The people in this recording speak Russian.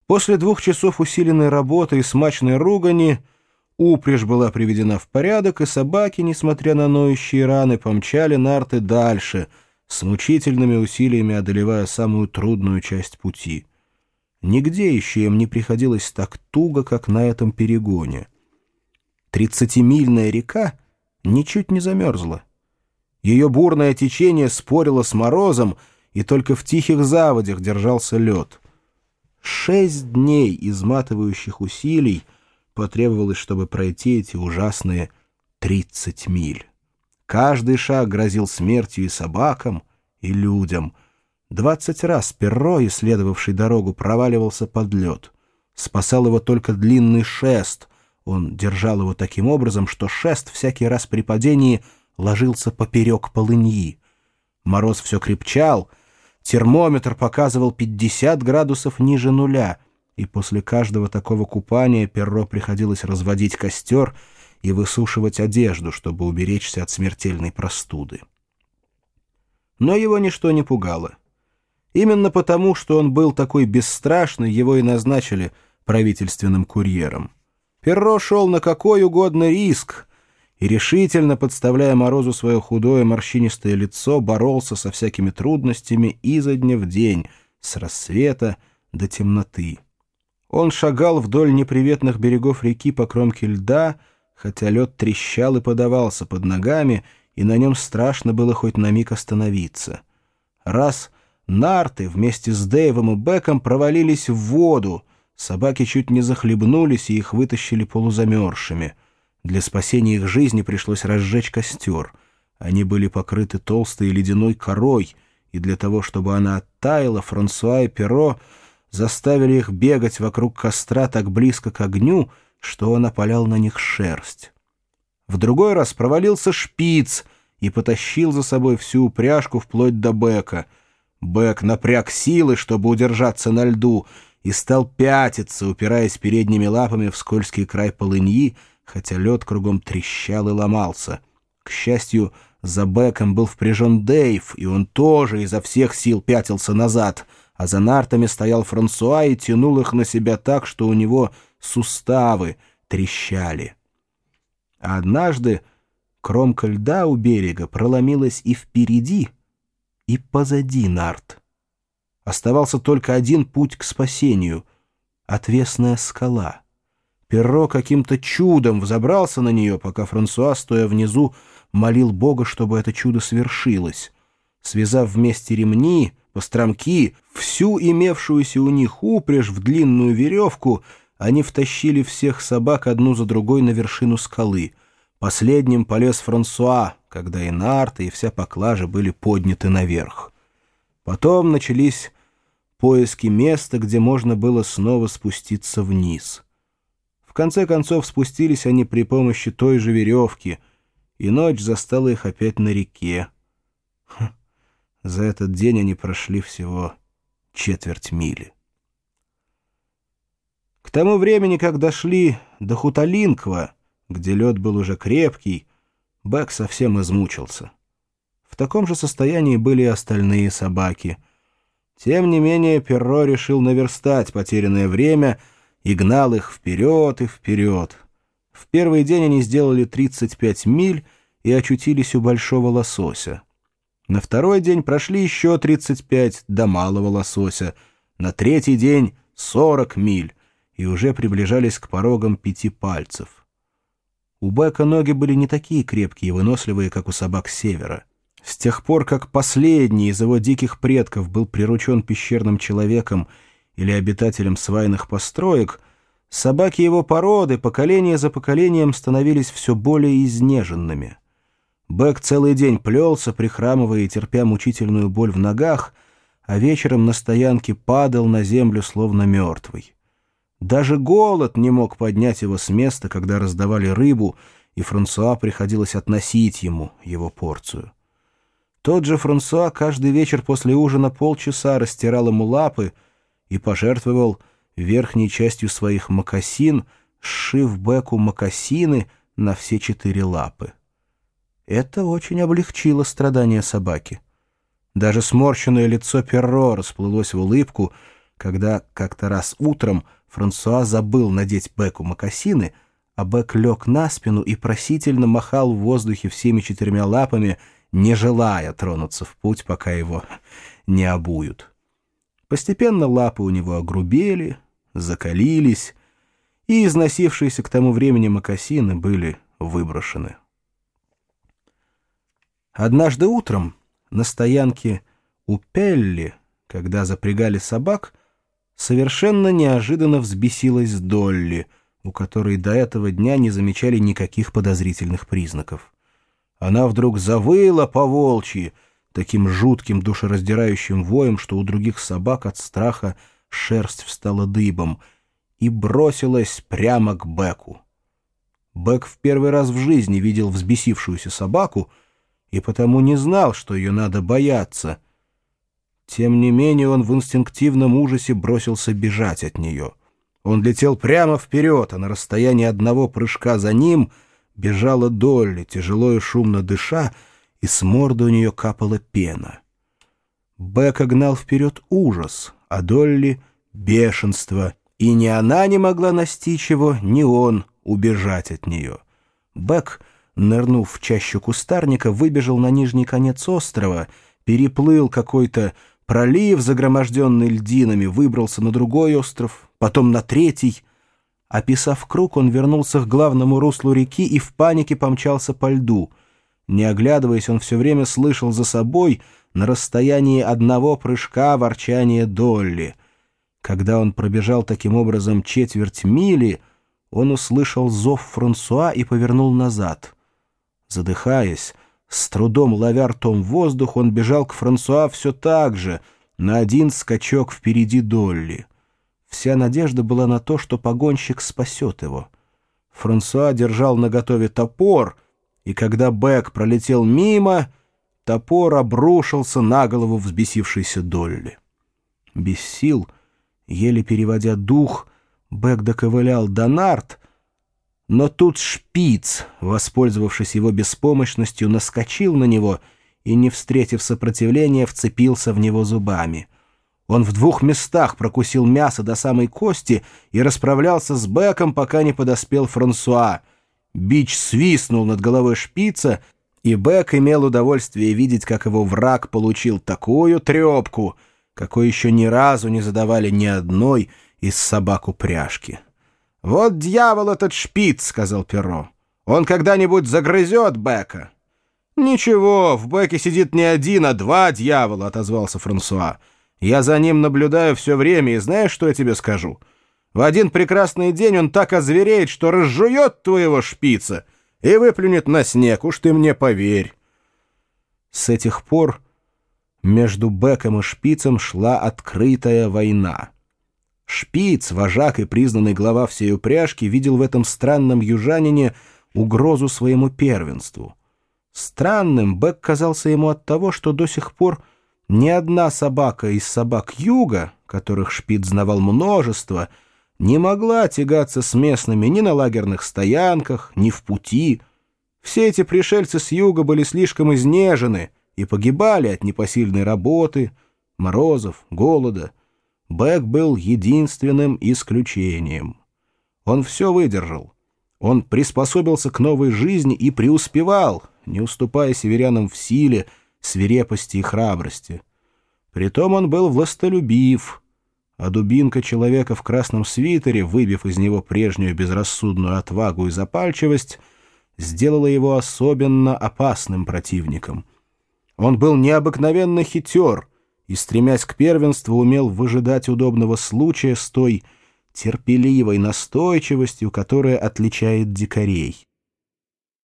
После 2 часов усиленной работы и смачной ругани упряжь была приведена в порядок, и собаки, несмотря на ноющие раны, помчали нарты дальше, с мучительными усилиями одолевая самую трудную часть пути. Нигде еще им не приходилось так туго, как на этом перегоне. 30-мильная река ничуть не замерзла. Ее бурное течение спорило с морозом, и только в тихих заводях держался лед. 6 дней изматывающих усилий потребовалось, чтобы пройти эти ужасные 30 миль. Каждый шаг грозил смертью и собакам, и людям. 20 раз Перро, исследовавший дорогу, проваливался под лед. Спасал его только длинный шест. Он держал его таким образом, что шест всякий раз при падении ложился поперек полыньи. Мороз все крепчал, термометр показывал 50 градусов ниже нуля, и после каждого такого купания Перро приходилось разводить костер и высушивать одежду, чтобы уберечься от смертельной простуды. Но его ничто не пугало. Именно потому, что он был такой бесстрашный, его и назначили правительственным курьером. Перро шел на какой угодно риск и, решительно подставляя морозу свое худое морщинистое лицо, боролся со всякими трудностями изо дня в день, с рассвета до темноты. Он шагал вдоль неприветных берегов реки по кромке льда, хотя лед трещал и подавался под ногами, и на нем страшно было хоть на миг остановиться. Раз нарты вместе с Дэйвом и Беком провалились в воду, собаки чуть не захлебнулись, и их вытащили полузамерзшими. Для спасения их жизни пришлось разжечь костер. Они были покрыты толстой ледяной корой, и для того, чтобы она оттаяла, Франсуа и Перро заставили их бегать вокруг костра так близко к огню, что он опалял на них шерсть. В другой раз провалился Шпиц и потащил за собой всю упряжку вплоть до Бека. Бек напряг силы, чтобы удержаться на льду, и стал пятиться, упираясь передними лапами в скользкий край полыньи, хотя лед кругом трещал и ломался. К счастью, за Беком был впряжен Дэйв, и он тоже изо всех сил пятился назад, а за нартами стоял Франсуа и тянул их на себя так, что у него суставы трещали. А однажды кромка льда у берега проломилась и впереди, и позади нарт. Оставался только один путь к спасению — отвесная скала. Перро каким-то чудом взобрался на нее, пока Франсуа, стоя внизу, молил Бога, чтобы это чудо свершилось. Связав вместе ремни, постромки, всю имевшуюся у них упряжь в длинную веревку, они втащили всех собак одну за другой на вершину скалы. Последним полез Франсуа, когда и нарты, и вся поклажа были подняты наверх. Потом начались поиски места, где можно было снова спуститься вниз. В конце концов спустились они при помощи той же веревки, и ночь застала их опять на реке. За этот день они прошли всего четверть мили. К тому времени, как дошли до Хуталинква, где лед был уже крепкий, Бек совсем измучился. В таком же состоянии были и остальные собаки. Тем не менее Перро решил наверстать потерянное время и гнал их вперед и вперед. В первый день они сделали 35 миль и очутились у Большого Лосося. На второй день прошли еще 35 до Малого Лосося, на третий день 40 миль и уже приближались к порогам 5 пальцев. У Бека ноги были не такие крепкие и выносливые, как у собак севера. С тех пор, как последний из его диких предков был приручен пещерным человеком или обитателем свайных построек, собаки его породы поколение за поколением становились все более изнеженными. Бек целый день плелся, прихрамывая и терпя мучительную боль в ногах, а вечером на стоянке падал на землю, словно мертвый. Даже голод не мог поднять его с места, когда раздавали рыбу, и Франсуа приходилось относить ему его порцию. Тот же Франсуа каждый вечер после ужина полчаса растирал ему лапы и пожертвовал верхней частью своих мокасин, сшив Беку мокасины на все 4 лапы. Это очень облегчило страдания собаки. Даже сморщенное лицо Перро расплылось в улыбку, когда как-то раз утром Франсуа забыл надеть Беку мокасины, а Бек лег на спину и просительно махал в воздухе всеми 4 лапами, не желая тронуться в путь, пока его не обуют. Постепенно лапы у него огрубели, закалились, и износившиеся к тому времени мокасины были выброшены. Однажды утром на стоянке у Пелли, когда запрягали собак, совершенно неожиданно взбесилась Долли, у которой до этого дня не замечали никаких подозрительных признаков. Она вдруг завыла по-волчьи, таким жутким душераздирающим воем, что у других собак от страха шерсть встала дыбом, и бросилась прямо к Беку. Бек в первый раз в жизни видел взбесившуюся собаку и потому не знал, что ее надо бояться. Тем не менее он в инстинктивном ужасе бросился бежать от нее. Он летел прямо вперед, а на расстоянии одного прыжка за ним бежала Долли, тяжело и шумно дыша, и с морды у нее капала пена. Бека гнал вперед ужас, а Долли — бешенство, и ни она не могла настичь его, ни он убежать от нее. Бек, нырнув в чащу кустарника, выбежал на нижний конец острова, переплыл какой-то пролив, загроможденный льдинами, выбрался на другой остров, потом на третий. Описав круг, он вернулся к главному руслу реки и в панике помчался по льду. Не оглядываясь, он все время слышал за собой на расстоянии одного прыжка ворчание Долли. Когда он пробежал таким образом 1/4 мили, он услышал зов Франсуа и повернул назад. Задыхаясь, с трудом ловя ртом воздух, он бежал к Франсуа все так же, на один скачок впереди Долли. Вся надежда была на то, что погонщик спасет его. Франсуа держал наготове топор, и когда Бек пролетел мимо, топор обрушился на голову взбесившейся Долли. Без сил, еле переводя дух, Бек доковылял до нарт, но тут шпиц, воспользовавшись его беспомощностью, наскочил на него и, не встретив сопротивления, вцепился в него зубами. Он в 2 местах прокусил мясо до самой кости и расправлялся с Беком, пока не подоспел Франсуа. Бич свистнул над головой шпица, и Бек имел удовольствие видеть, как его враг получил такую трепку, какой еще ни разу не задавали ни одной из собак упряжки. «Вот дьявол этот шпиц», — сказал Перро. «Он когда-нибудь загрызет Бека». «Ничего, в Беке сидит не 1, а 2 дьявола», — отозвался Франсуа. «Я за ним наблюдаю все время, и знаешь, что я тебе скажу? В один прекрасный день он так озвереет, что разжует твоего шпица и выплюнет на снег, уж ты мне поверь». С этих пор между Беком и шпицем шла открытая война. Шпиц, вожак и признанный глава всей упряжки, видел в этом странном южанине угрозу своему первенству. Странным Бек казался ему от того, что до сих пор ни одна собака из собак юга, которых Шпиц знавал множество, не могла тягаться с местными ни на лагерных стоянках, ни в пути. Все эти пришельцы с юга были слишком изнежены и погибали от непосильной работы, морозов, голода. Бек был единственным исключением. Он все выдержал. Он приспособился к новой жизни и преуспевал, не уступая северянам в силе, свирепости и храбрости. Притом он был властолюбив, а дубинка человека в красном свитере, выбив из него прежнюю безрассудную отвагу и запальчивость, сделала его особенно опасным противником. Он был необыкновенно хитер и, стремясь к первенству, умел выжидать удобного случая с той терпеливой настойчивостью, которая отличает дикарей.